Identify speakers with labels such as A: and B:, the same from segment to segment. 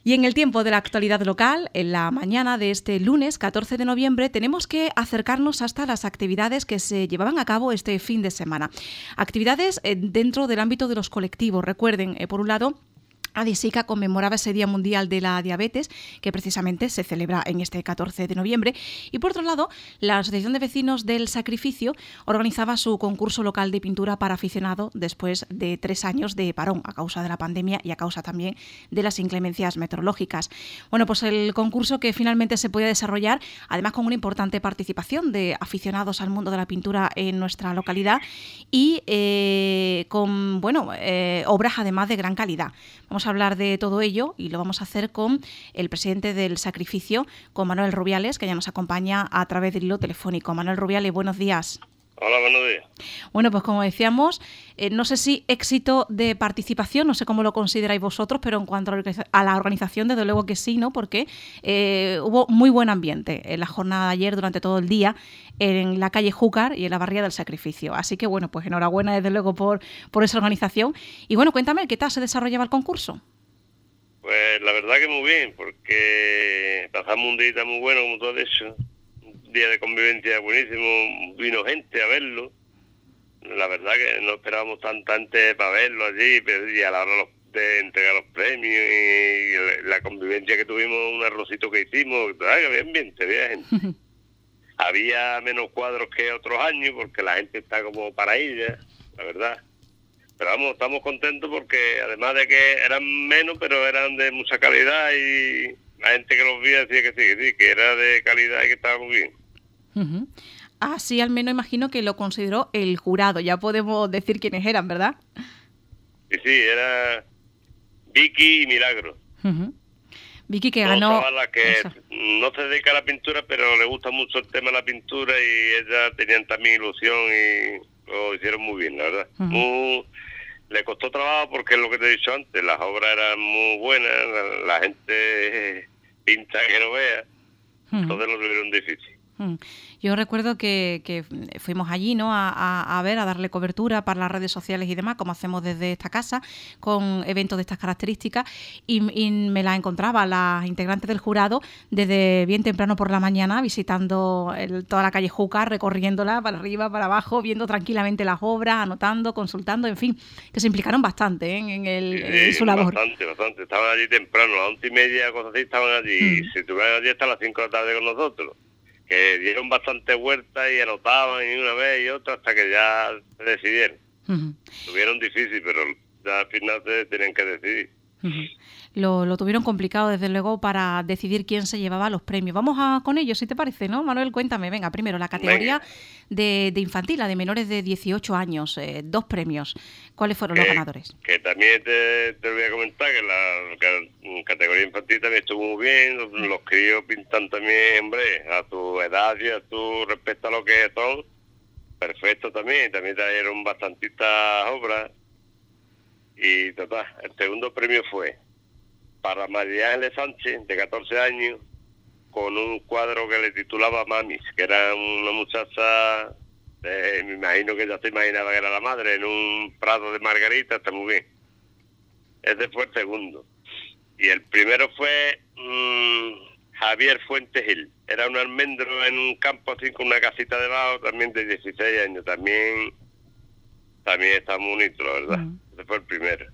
A: Y en el tiempo de la actualidad local, en la mañana de este lunes 14 de noviembre, tenemos que acercarnos hasta las actividades que se llevaban a cabo este fin de semana. Actividades dentro del ámbito de los colectivos. Recuerden, por un lado, ADISICA conmemoraba ese Día Mundial de la Diabetes, que precisamente se celebra en este 14 de noviembre. Y por otro lado, la Asociación de Vecinos del Sacrificio organizaba su concurso local de pintura para aficionado después de 3 años de parón a causa de la pandemia y a causa también de las inclemencias meteorológicas. Bueno, pues el concurso que finalmente se podía desarrollar, además con una importante participación de aficionados al mundo de la pintura en nuestra localidad y con obras además de gran calidad. Vamos a hablar de todo ello y lo vamos a hacer con el presidente del Sacrificio, con Manuel Rubiales, que ya nos acompaña a través del hilo telefónico. Manuel Rubiales, buenos días.
B: Hola, buenos días.
A: Bueno, pues como decíamos, no sé si éxito de participación, no sé cómo lo consideráis vosotros, pero en cuanto a la organización, desde luego que sí, ¿no? Porque hubo muy buen ambiente en la jornada de ayer durante todo el día en la calle Júcar y en la barriada del Sacrificio. Así que, bueno, pues enhorabuena desde luego por esa organización. Y bueno, cuéntame, ¿qué tal se desarrollaba el concurso?
B: Pues la verdad que muy bien, porque pasamos un día muy bueno, como tú has dicho. Día de convivencia buenísimo, vino gente a verlo. La verdad que no esperábamos tanta gente para verlo allí, pero y a la hora de entregar los premios y la convivencia que tuvimos, un arrocito que hicimos, que había ambiente, había gente. Había menos cuadros que otros años porque la gente está como para ella, la verdad. Pero vamos, estamos contentos porque además de que eran menos, pero eran de mucha calidad y la gente que los veía decía que sí, que era de calidad y que estaba muy bien.
A: Uh-huh. Así al menos imagino que lo consideró el jurado, ya podemos decir quiénes eran, ¿verdad?
B: Sí, era Vicky y Milagro.
A: Uh-huh. Vicky que
B: Dos
A: ganó...
B: chavalas que no se dedica a la pintura, pero le gusta mucho el tema de la pintura y ellas tenían también ilusión y lo hicieron muy bien, la verdad. Uh-huh. Le costó trabajo porque es lo que te he dicho antes, las obras eran muy buenas, la gente pinta que no vea, entonces lo tuvieron difícil.
A: Yo recuerdo que fuimos allí, ¿no? a darle cobertura para las redes sociales y demás, como hacemos desde esta casa, con eventos de estas características, y me la encontraba las integrantes del jurado desde bien temprano por la mañana, visitando toda la calle Júcar, recorriéndola para arriba, para abajo, viendo tranquilamente las obras, anotando, consultando, en fin, que se implicaron bastante en su labor.
B: Bastante. Estaban allí temprano, a las 11:30, cosas así, estaban allí, y se estuvieron allí hasta las 5 de la tarde con nosotros. Que dieron bastante vueltas y anotaban y una vez y otra hasta que ya se decidieron. Tuvieron difícil, pero ya al final se tenían que decidir.
A: Lo tuvieron complicado, desde luego, para decidir quién se llevaba los premios. Vamos con ellos, si te parece, ¿no? Manuel, cuéntame, venga, primero, la categoría de infantil, la de menores de 18 años, 2 premios. ¿Cuáles fueron los ganadores?
B: Que también te voy a comentar que la categoría infantil también estuvo muy bien, los críos pintan también, hombre, a tu edad y a tu respecto a lo que son, perfecto también trajeron bastantitas obras. Y total, el segundo premio fue para María Ángeles Sánchez, de 14 años, con un cuadro que le titulaba Mamis, que era una muchacha, me imagino que ya se imaginaba que era la madre, en un prado de margarita, está muy bien. Ese fue el segundo. Y el primero fue Javier Fuentes Gil. Era un almendro en un campo así con una casita debajo, también de 16 años. También está muy bonito, la verdad. Ese fue el primero.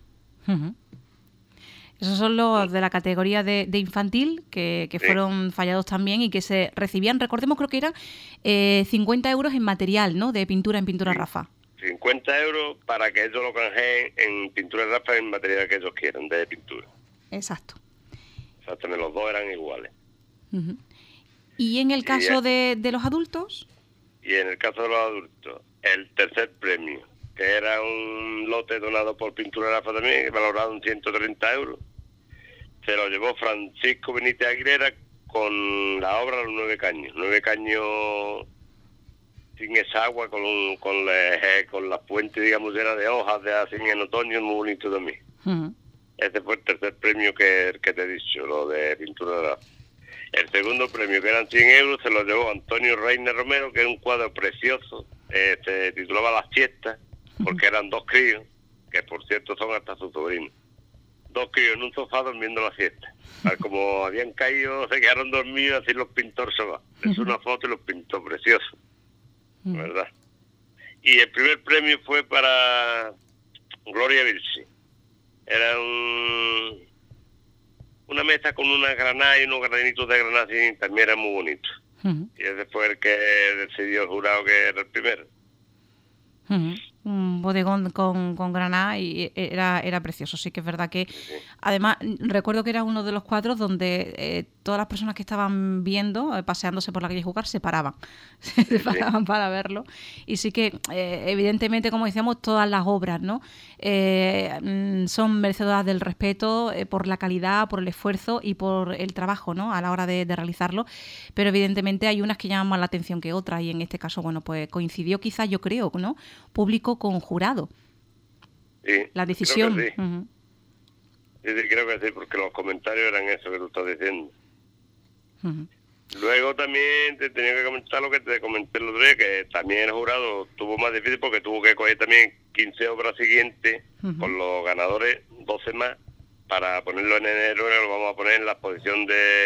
A: Esos son los de la categoría de infantil, que fueron fallados también y que se recibían, recordemos, creo que eran 50 euros en material, ¿no? De pintura en Pintura Rafa.
B: 50 euros para que ellos lo canjeen en Pintura Rafa en material que ellos quieran, de pintura.
A: Exacto.
B: Exactamente, los dos eran iguales.
A: ¿Y en el caso de los adultos?
B: Y en el caso de los adultos, el tercer premio, que era un lote donado por Pintura Rafa también, valorado en 130 euros. Se lo llevó Francisco Benítez Aguilera con la obra Los 9 Caños. 9 caños sin esa agua, con la fuente, digamos, llena de hojas, de así en otoño, muy bonito también. Este fue el tercer premio que te he dicho, lo de Pintura Rafa. El segundo premio, que eran 100 euros, se lo llevó Antonio Reina Romero, que es un cuadro precioso, se titulaba Las Fiestas, porque eran 2 críos, que por cierto son hasta sus sobrinos. 2 críos en un sofá durmiendo la siesta. Como habían caído, se quedaron dormidos, así los pintó el sofá. Es una foto y los pintó preciosos, ¿verdad? Y el primer premio fue para Gloria Virsi. Era una mesa con una granada y unos granaditos de granada, y también era muy bonito. Y ese fue el que decidió el jurado que era el primero.
A: Un bodegón con granada y era precioso. Sí que es verdad que, además, recuerdo que era uno de los cuadros donde todas las personas que estaban viendo, paseándose por la calle Júcar, se paraban. Se paraban para verlo. Y sí que, evidentemente, como decíamos, todas las obras, ¿no? Son merecedoras del respeto por la calidad, por el esfuerzo y por el trabajo, ¿no? A la hora de realizarlo. Pero evidentemente hay unas que llaman más la atención que otras, y en este caso, bueno, pues coincidió quizás, yo creo, ¿no? Público con jurado.
B: Sí,
A: la decisión.
B: Creo que sí. Sí, creo que sí, porque los comentarios eran eso que tú estás diciendo. Luego también te tenía que comentar lo que te comenté el otro día, que también el jurado tuvo más difícil porque tuvo que coger también 15 obras siguientes con los ganadores, 12 más, para ponerlo en enero. Lo vamos a poner en la exposición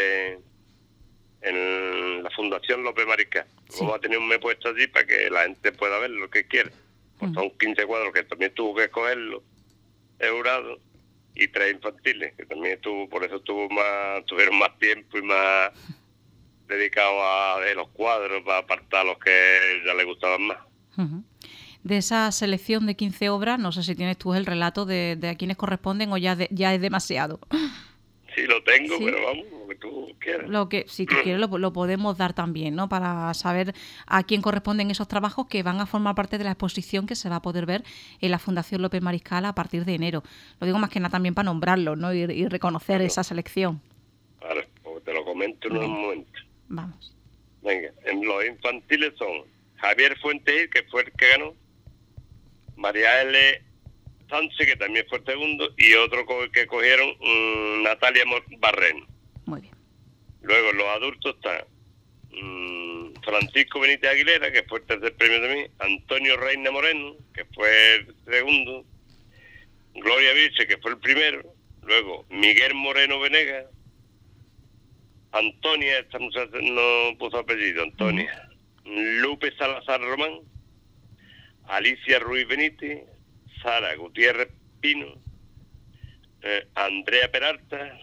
B: en la Fundación López Mariscal. Vamos a tener un mes puesto allí para que la gente pueda ver lo que quiera. Pues son 15 cuadros que también tuvo que escogerlo el jurado, y 3 infantiles, que también por eso tuvieron más tiempo y más dedicados a ver los cuadros, para apartar los que ya les gustaban más.
A: De esa selección de 15 obras, no sé si tienes tú el relato de a quiénes corresponden o ya es demasiado.
B: Sí, lo tengo, ¿sí? Pero vamos, lo que tú quieras.
A: Si tú quieres, lo podemos dar también, ¿no? Para saber a quién corresponden esos trabajos que van a formar parte de la exposición que se va a poder ver en la Fundación López Mariscal a partir de enero. Lo digo más que nada también para nombrarlos, ¿no? Y reconocer esa selección.
B: Vale, pues te lo comento en un momento.
A: Vamos.
B: Venga, en los infantiles son Javier Fuentes, que fue el que ganó, María L. Sánchez, que también fue el segundo, y otro que cogieron, Natalia Barreno.
A: Muy bien.
B: Luego los adultos están Francisco Benítez Aguilera, que fue el tercer premio de mí, Antonio Reina Moreno, que fue el segundo, Gloria Virse, que fue el primero, luego Miguel Moreno Venegas, Antonia, esta muchacha no puso apellido, Antonia, Lupe Salazar Román, Alicia Ruiz Benítez, Sara Gutiérrez Pino, Andrea Peralta,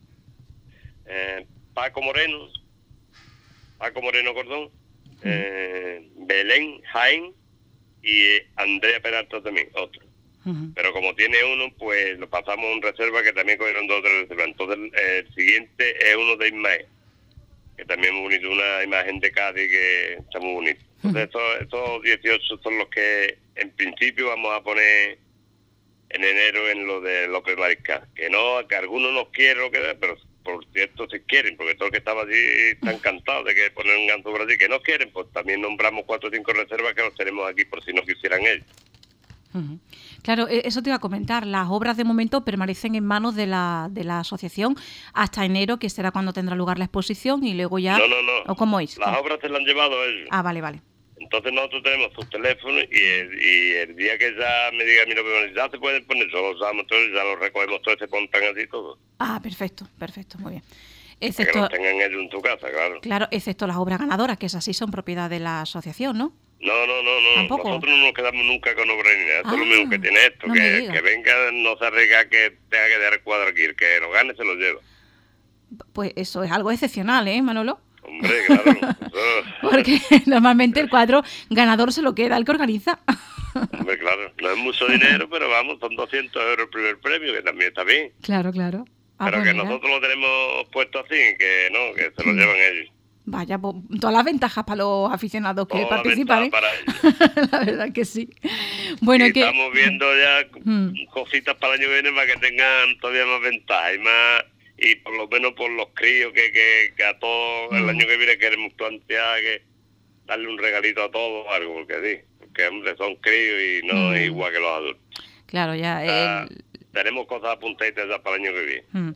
B: Paco Moreno Cordón, Belén Jaén y Andrea Peralta también, otro. Pero como tiene uno, pues lo pasamos en reserva, que también cogieron 2 de reserva. Entonces el siguiente es uno de Ismael, que también es muy bonito, una imagen de Cádiz que está muy bonita. Entonces estos 18 son los que en principio vamos a poner en enero en lo de López Mariscal. Que algunos no quieren lo que da, pero por cierto si quieren, porque todos los que estaban allí están encantados de que poner un ganso por allí. Que no quieren, pues también nombramos 4 o 5 reservas que los tenemos aquí por si no quisieran ellos.
A: Claro, eso te iba a comentar. Las obras de momento permanecen en manos de la asociación hasta enero, que será cuando tendrá lugar la exposición, y luego ya...
B: No.
A: ¿O cómo es?
B: Las obras se las han llevado ellos.
A: Ah, vale.
B: Entonces nosotros tenemos sus teléfonos, y el día que ya me diga, mira, ya se pueden poner, solo usamos todos, ya los recogemos todos, se montan así todos.
A: Ah, perfecto, muy bien.
B: Excepto, que los tengan ellos en tu casa, claro.
A: Claro, excepto las obras ganadoras, que esas sí son propiedad de la asociación, ¿no?
B: No.
A: ¿Tampoco?
B: Nosotros no nos quedamos nunca con obras ni nada. Esto es lo mismo que tiene esto, no que venga, no se arriesga que tenga que dar el cuadro aquí, el que lo gane se lo lleva.
A: Pues eso es algo excepcional, ¿eh, Manolo?
B: Hombre, claro.
A: Porque normalmente el cuadro ganador se lo queda el que organiza.
B: Hombre, claro. No es mucho dinero, pero vamos, son 200 euros el primer premio, que también está bien.
A: Claro.
B: Pero pues que nosotros lo tenemos puesto así, que no, que se lo llevan ellos.
A: Vaya, pues, todas las ventajas para los aficionados que participan, ¿eh?
B: Para ellos.
A: La verdad que sí. Bueno,
B: y estamos viendo ya cositas para el año que viene para que tengan todavía más ventajas y por lo menos por los críos que a todos el año que viene queremos plantear, que darle un regalito a todos, algo, porque hombre, son críos y no es igual que los adultos.
A: Claro, ya...
B: Tenemos cosas apuntaditas ya para el año que viene.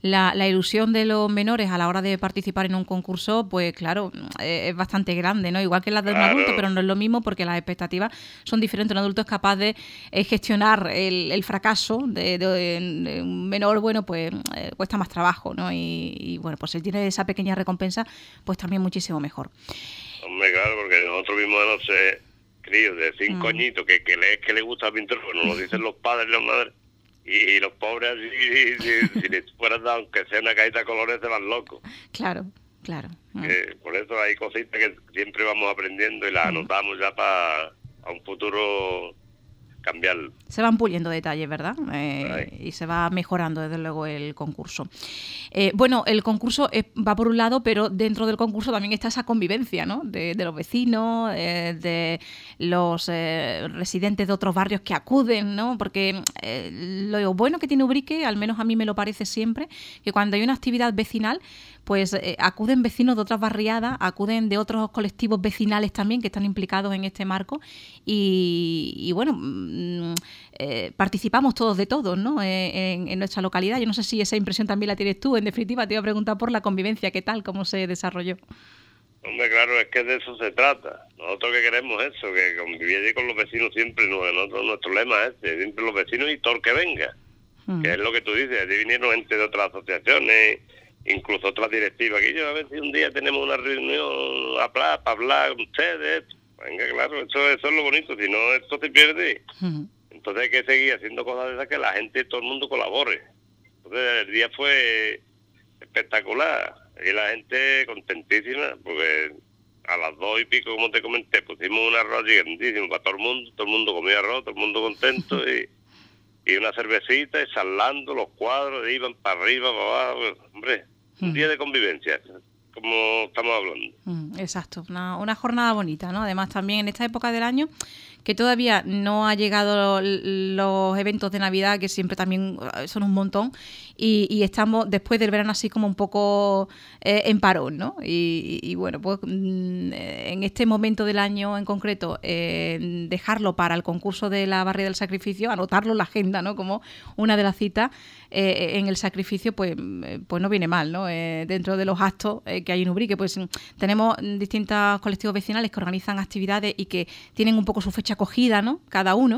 A: la ilusión de los menores a la hora de participar en un concurso, pues claro, es bastante grande, ¿no? Igual que las de un adulto, pero no es lo mismo porque las expectativas son diferentes. Un adulto es capaz de gestionar el fracaso de un menor, bueno, pues cuesta más trabajo, ¿no? Y bueno, pues él tiene esa pequeña recompensa, pues también muchísimo mejor.
B: Hombre, claro, porque nosotros vimos anoche críos de 5 añitos que le gusta la pintura, bueno, lo dicen los padres y las madres, y los pobres así, si les fueran dado, aunque sea una cajita de colores, se van locos.
A: Claro.
B: Por eso hay cositas que siempre vamos aprendiendo y las anotamos ya para un futuro cambiarlo.
A: Se van puliendo detalles, ¿verdad? Y se va mejorando, desde luego, el concurso. Bueno, el concurso va por un lado, pero dentro del concurso también está esa convivencia, ¿no? De los vecinos, de los residentes de otros barrios que acuden, ¿no? Porque lo bueno que tiene Ubrique, al menos a mí me lo parece siempre, que cuando hay una actividad vecinal, pues acuden vecinos de otras barriadas, acuden de otros colectivos vecinales también que están implicados en este marco y bueno, participamos todos de todos, ¿no? En nuestra localidad. Yo no sé si esa impresión también la tienes tú. En definitiva, te iba a preguntar por la convivencia, ¿qué tal? ¿Cómo se desarrolló?
B: Hombre, claro, es que de eso se trata. Nosotros que queremos eso, que convivir con los vecinos siempre, nuestro lema es este, siempre los vecinos y todo el que venga. Que es lo que tú dices, allí vinieron gente de otras asociaciones, incluso otras directivas, que yo a ver si un día tenemos una reunión para hablar con ustedes. Venga, claro, eso es lo bonito, si no esto se pierde. Entonces hay que seguir haciendo cosas de esas que la gente, todo el mundo colabore. Entonces el día fue espectacular y la gente contentísima, porque a las 2:00 como te comenté, pusimos un arroz gigantísimo para todo el mundo comía arroz, todo el mundo contento y una cervecita y charlando, los cuadros iban para arriba, para abajo, hombre, un día de convivencia, como estamos hablando.
A: Exacto, una jornada bonita, ¿no? Además también en esta época del año que todavía no ha llegado los eventos de Navidad, que siempre también son un montón, y estamos después del verano así como un poco en parón, ¿no? Y bueno, pues en este momento del año en concreto, dejarlo para el concurso de la Barriada del Sacrificio, anotarlo en la agenda, ¿no? Como una de las citas en el sacrificio, pues no viene mal, ¿no? Dentro de los actos que hay en Ubrique, pues tenemos distintos colectivos vecinales que organizan actividades y que tienen un poco su fecha acogida, ¿no? Cada uno.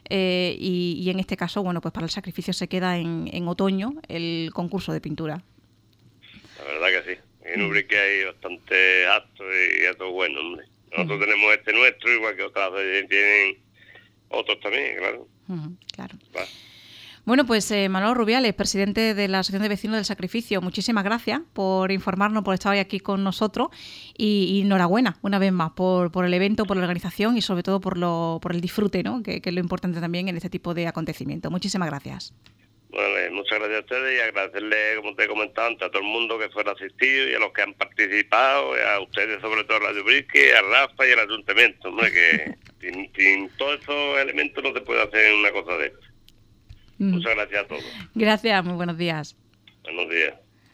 A: Y en este caso, bueno, pues para el sacrificio se queda en otoño el concurso de pintura.
B: La verdad que sí. En Ubrique hay bastantes actos y actos buenos, hombre. Nosotros tenemos este nuestro, igual que otras tienen otros también, claro.
A: Claro.
B: Va.
A: Bueno, pues Manolo Rubiales, presidente de la Asociación de Vecinos del Sacrificio, muchísimas gracias por informarnos, por estar hoy aquí con nosotros y enhorabuena una vez más por el evento, por la organización y sobre todo por el disfrute, ¿no? Que es lo importante también en este tipo de acontecimientos. Muchísimas gracias.
B: Bueno, muchas gracias a ustedes y agradecerle, como te he comentado antes, a todo el mundo que fuera asistido y a los que han participado, y a ustedes sobre todo, a la Ubrique, a Rafa y al Ayuntamiento, hombre, que sin todos esos elementos no se puede hacer una cosa de esto. Muchas gracias a todos.
A: Gracias, muy buenos días.
B: Buenos días.